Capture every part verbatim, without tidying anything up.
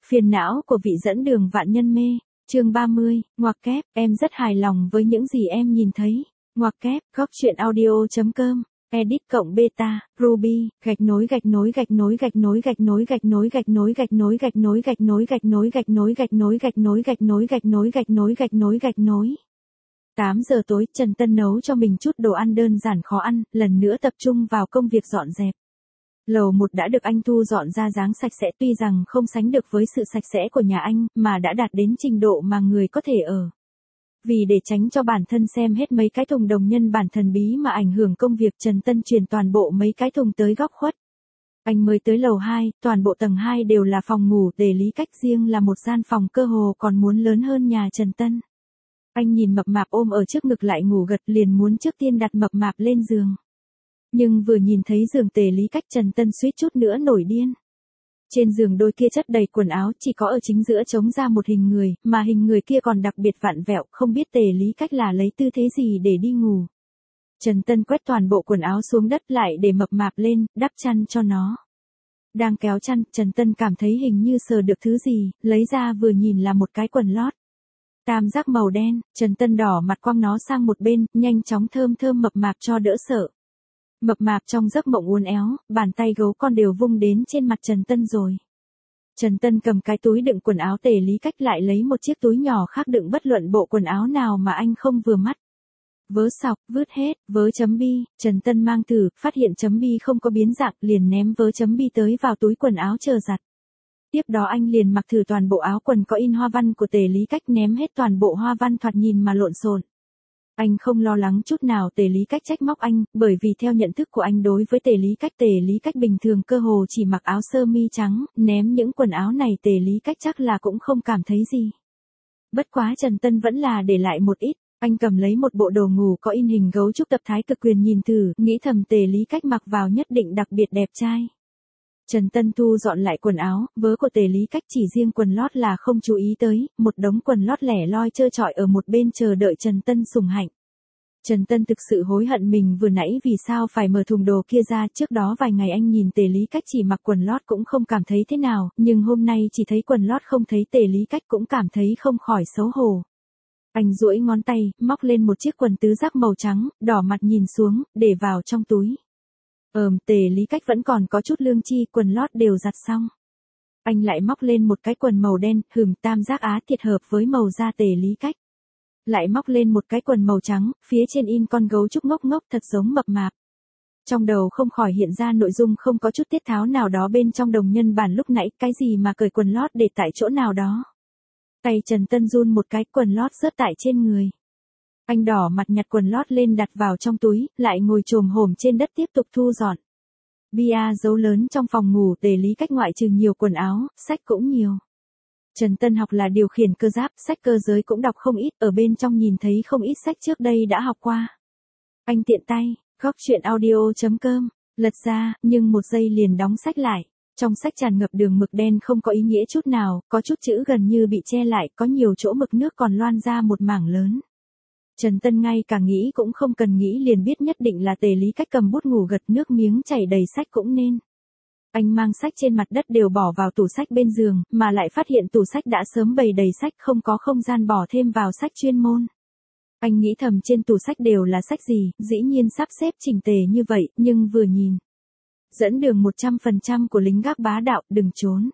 Phiền não của vị dẫn đường vạn nhân mê, chương ba mươi, ngoặc kép, em rất hài lòng với những gì em nhìn thấy. Ngoặc kép, góc truyện audio.com, edit cộng beta, Ruby, gạch nối gạch nối gạch nối gạch nối gạch nối gạch nối gạch nối gạch nối gạch nối gạch nối gạch nối gạch nối gạch nối gạch nối gạch nối gạch nối gạch nối gạch nối gạch nối. tám giờ tối, Trần Tân nấu cho mình chút đồ ăn đơn giản khó ăn, lần nữa tập trung vào công việc dọn dẹp. Lầu một đã được anh thu dọn ra dáng sạch sẽ, tuy rằng không sánh được với sự sạch sẽ của nhà anh, mà đã đạt đến trình độ mà người có thể ở. Vì để tránh cho bản thân xem hết mấy cái thùng đồng nhân bản thần bí mà ảnh hưởng công việc, Trần Tân chuyển toàn bộ mấy cái thùng tới góc khuất. Anh mới tới lầu hai, toàn bộ tầng hai đều là phòng ngủ, để Lý Cách riêng là một gian phòng cơ hồ còn muốn lớn hơn nhà Trần Tân. Anh nhìn mập mạp ôm ở trước ngực lại ngủ gật, liền muốn trước tiên đặt mập mạp lên giường. Nhưng vừa nhìn thấy giường Tề Lý Cách, Trần Tân suýt chút nữa nổi điên. Trên giường đôi kia chất đầy quần áo, chỉ có ở chính giữa trống ra một hình người, mà hình người kia còn đặc biệt vặn vẹo, không biết Tề Lý Cách là lấy tư thế gì để đi ngủ. Trần Tân quét toàn bộ quần áo xuống đất lại để mập mạp lên, đắp chăn cho nó. Đang kéo chăn, Trần Tân cảm thấy hình như sờ được thứ gì, lấy ra vừa nhìn là một cái quần lót. Tam giác màu đen, Trần Tân đỏ mặt quăng nó sang một bên, nhanh chóng thơm thơm mập mạp cho đỡ sợ. Mập mạp trong giấc mộng uốn éo, bàn tay gấu con đều vung đến trên mặt Trần Tân rồi. Trần Tân cầm cái túi đựng quần áo Tề Lý Cách lại lấy một chiếc túi nhỏ khác đựng bất luận bộ quần áo nào mà anh không vừa mắt. Vớ sọc, vứt hết, vớ chấm bi, Trần Tân mang thử, phát hiện chấm bi không có biến dạng, liền ném vớ chấm bi tới vào túi quần áo chờ giặt. Tiếp đó anh liền mặc thử toàn bộ áo quần có in hoa văn của Tề Lý Cách, ném hết toàn bộ hoa văn thoạt nhìn mà lộn xộn. Anh không lo lắng chút nào Tề Lý Cách trách móc anh, bởi vì theo nhận thức của anh đối với Tề Lý Cách, Tề Lý Cách bình thường cơ hồ chỉ mặc áo sơ mi trắng, ném những quần áo này Tề Lý Cách chắc là cũng không cảm thấy gì. Bất quá Trần Tân vẫn là để lại một ít, anh cầm lấy một bộ đồ ngủ có in hình gấu trúc tập thái cực quyền nhìn thử, nghĩ thầm Tề Lý Cách mặc vào nhất định đặc biệt đẹp trai. Trần Tân thu dọn lại quần áo, vớ của Tề Lý Cách chỉ riêng quần lót là không chú ý tới, một đống quần lót lẻ loi trơ trọi ở một bên chờ đợi Trần Tân sủng hạnh. Trần Tân thực sự hối hận mình vừa nãy vì sao phải mở thùng đồ kia ra, trước đó vài ngày anh nhìn Tề Lý Cách chỉ mặc quần lót cũng không cảm thấy thế nào, nhưng hôm nay chỉ thấy quần lót không thấy Tề Lý Cách cũng cảm thấy không khỏi xấu hổ. Anh duỗi ngón tay, móc lên một chiếc quần tứ giác màu trắng, đỏ mặt nhìn xuống, để vào trong túi. Ờm, Tề Lý Cách vẫn còn có chút lương chi, quần lót đều giặt xong. Anh lại móc lên một cái quần màu đen, hừm, tam giác á thiệt hợp với màu da Tề Lý Cách. Lại móc lên một cái quần màu trắng, phía trên in con gấu trúc ngốc ngốc thật giống mập mạp. Trong đầu không khỏi hiện ra nội dung không có chút tiết tháo nào đó bên trong đồng nhân bản lúc nãy, cái gì mà cởi quần lót để tại chỗ nào đó. Tay Trần Tân run một cái, quần lót rớt tại trên người. Anh đỏ mặt nhặt quần lót lên đặt vào trong túi, lại ngồi chồm hổm trên đất tiếp tục thu dọn. Bia dấu lớn trong phòng ngủ Tề Lý Cách ngoại trừ nhiều quần áo, sách cũng nhiều. Trần Tân học là điều khiển cơ giáp, sách cơ giới cũng đọc không ít, ở bên trong nhìn thấy không ít sách trước đây đã học qua. Anh tiện tay, góc truyện audio.com, lật ra, nhưng một giây liền đóng sách lại. Trong sách tràn ngập đường mực đen không có ý nghĩa chút nào, có chút chữ gần như bị che lại, có nhiều chỗ mực nước còn loan ra một mảng lớn. Trần Tân ngay cả nghĩ cũng không cần nghĩ liền biết nhất định là Tề Lý Cách cầm bút ngủ gật, nước miếng chảy đầy sách cũng nên. Anh mang sách trên mặt đất đều bỏ vào tủ sách bên giường, mà lại phát hiện tủ sách đã sớm bày đầy sách, không có không gian bỏ thêm vào sách chuyên môn. Anh nghĩ thầm trên tủ sách đều là sách gì, dĩ nhiên sắp xếp chỉnh tề như vậy, nhưng vừa nhìn. Dẫn đường một trăm phần trăm của lính gác bá đạo, đừng trốn.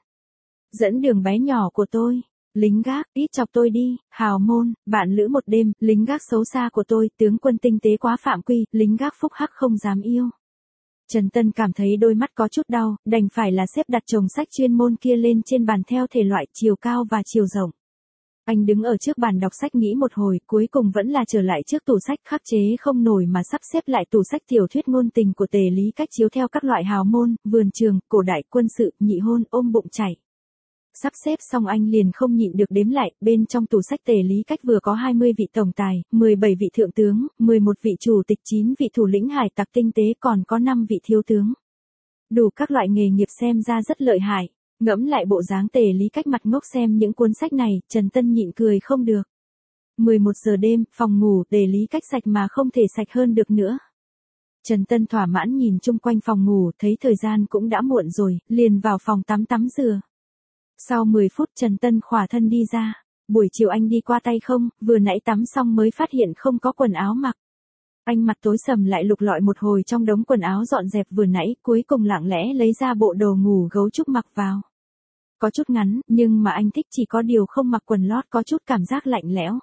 Dẫn đường bé nhỏ của tôi. Lính gác, ít chọc tôi đi, hào môn, bạn lữ một đêm, lính gác xấu xa của tôi, tướng quân tinh tế quá phạm quy, lính gác phúc hắc không dám yêu. Trần Tân cảm thấy đôi mắt có chút đau, đành phải là xếp đặt chồng sách chuyên môn kia lên trên bàn theo thể loại, chiều cao và chiều rộng. Anh đứng ở trước bàn đọc sách nghĩ một hồi, cuối cùng vẫn là trở lại trước tủ sách, khắc chế không nổi mà sắp xếp lại tủ sách tiểu thuyết ngôn tình của Tề Lý Cách chiếu theo các loại hào môn, vườn trường, cổ đại, quân sự, nhị hôn, ôm bụng chảy. Sắp xếp xong anh liền không nhịn được đếm lại, bên trong tủ sách Tề Lý Cách vừa có hai mươi vị tổng tài, mười bảy vị thượng tướng, mười một vị chủ tịch, chín vị thủ lĩnh hải tặc tinh tế, còn có năm vị thiếu tướng. Đủ các loại nghề nghiệp xem ra rất lợi hại. Ngẫm lại bộ dáng Tề Lý Cách mặt ngốc xem những cuốn sách này, Trần Tân nhịn cười không được. mười một giờ đêm, phòng ngủ Tề Lý Cách sạch mà không thể sạch hơn được nữa. Trần Tân thỏa mãn nhìn chung quanh phòng ngủ, thấy thời gian cũng đã muộn rồi, liền vào phòng tắm tắm rửa. Sau mười phút Trần Tân khỏa thân đi ra. Buổi chiều anh đi qua tay không, vừa nãy tắm xong mới phát hiện không có quần áo mặc. Anh mặt tối sầm lại lục lọi một hồi trong đống quần áo dọn dẹp vừa nãy, cuối cùng lặng lẽ lấy ra bộ đồ ngủ gấu trúc mặc vào. Có chút ngắn, nhưng mà anh thích, chỉ có điều không mặc quần lót có chút cảm giác lạnh lẽo.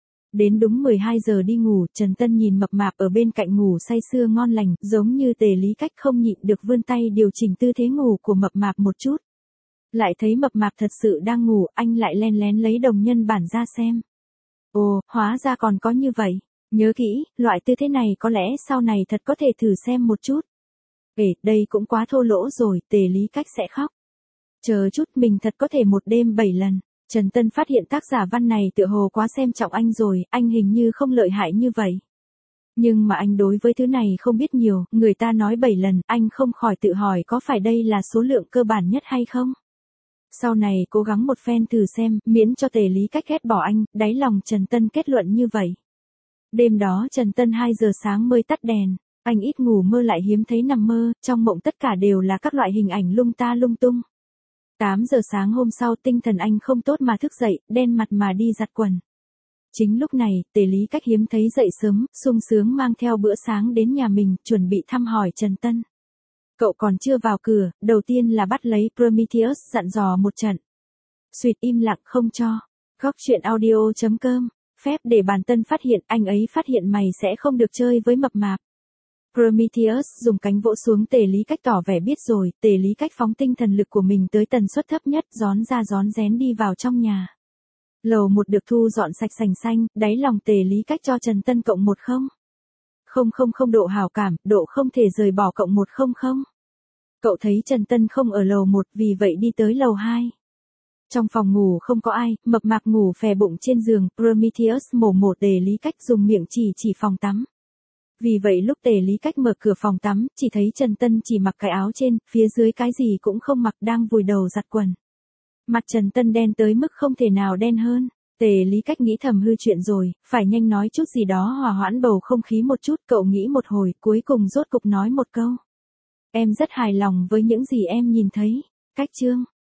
Đến đúng mười hai giờ đi ngủ, Trần Tân nhìn mập mạp ở bên cạnh ngủ say sưa ngon lành, giống như Tề Lý Cách không nhịn được vươn tay điều chỉnh tư thế ngủ của mập mạp một chút. Lại thấy mập mạp thật sự đang ngủ, anh lại len lén lấy đồng nhân bản ra xem. Ồ, hóa ra còn có như vậy. Nhớ kỹ, loại tư thế này có lẽ sau này thật có thể thử xem một chút. Ê, đây cũng quá thô lỗ rồi, Tề Lý Cách sẽ khóc. Chờ chút, mình thật có thể một đêm bảy lần. Trần Tân phát hiện tác giả văn này tựa hồ quá xem trọng anh rồi, anh hình như không lợi hại như vậy. Nhưng mà anh đối với thứ này không biết nhiều, người ta nói bảy lần, anh không khỏi tự hỏi có phải đây là số lượng cơ bản nhất hay không? Sau này cố gắng một phen thử xem, miễn cho Tề Lý Cách ghét bỏ anh, đáy lòng Trần Tân kết luận như vậy. Đêm đó Trần Tân hai giờ sáng mới tắt đèn, anh ít ngủ mơ lại hiếm thấy nằm mơ, trong mộng tất cả đều là các loại hình ảnh lung ta lung tung. tám giờ sáng hôm sau tinh thần anh không tốt mà thức dậy, đen mặt mà đi giặt quần. Chính lúc này, Tề Lý Cách hiếm thấy dậy sớm, sung sướng mang theo bữa sáng đến nhà mình, chuẩn bị thăm hỏi Trần Tân. Cậu còn chưa vào cửa, đầu tiên là bắt lấy Prometheus dặn dò một trận. Xuyệt im lặng không cho. Góc chuyện audio chấm com. Phép để bản Tân phát hiện, anh ấy phát hiện mày sẽ không được chơi với mập mạp. Prometheus dùng cánh vỗ xuống Tề Lý Cách tỏ vẻ biết rồi, Tề Lý Cách phóng tinh thần lực của mình tới tần suất thấp nhất, rón ra rón rén đi vào trong nhà. Lầu một được thu dọn sạch sành xanh, đáy lòng Tề Lý Cách cho Trần Tân cộng một không. Không không không độ hảo cảm, độ không thể rời bỏ cộng một không không. Cậu thấy Trần Tân không ở lầu một, vì vậy đi tới lầu hai. Trong phòng ngủ không có ai, mập mạp ngủ phè bụng trên giường, Prometheus mổ mổ Tề Lý Cách dùng miệng chỉ chỉ phòng tắm. Vì vậy lúc Tề Lý Cách mở cửa phòng tắm, chỉ thấy Trần Tân chỉ mặc cái áo trên, phía dưới cái gì cũng không mặc, đang vùi đầu giặt quần. Mặt Trần Tân đen tới mức không thể nào đen hơn. Tề Lý Cách nghĩ thầm hư chuyện rồi, phải nhanh nói chút gì đó hòa hoãn bầu không khí một chút, cậu nghĩ một hồi, cuối cùng rốt cục nói một câu. Em rất hài lòng với những gì em nhìn thấy. Cách chương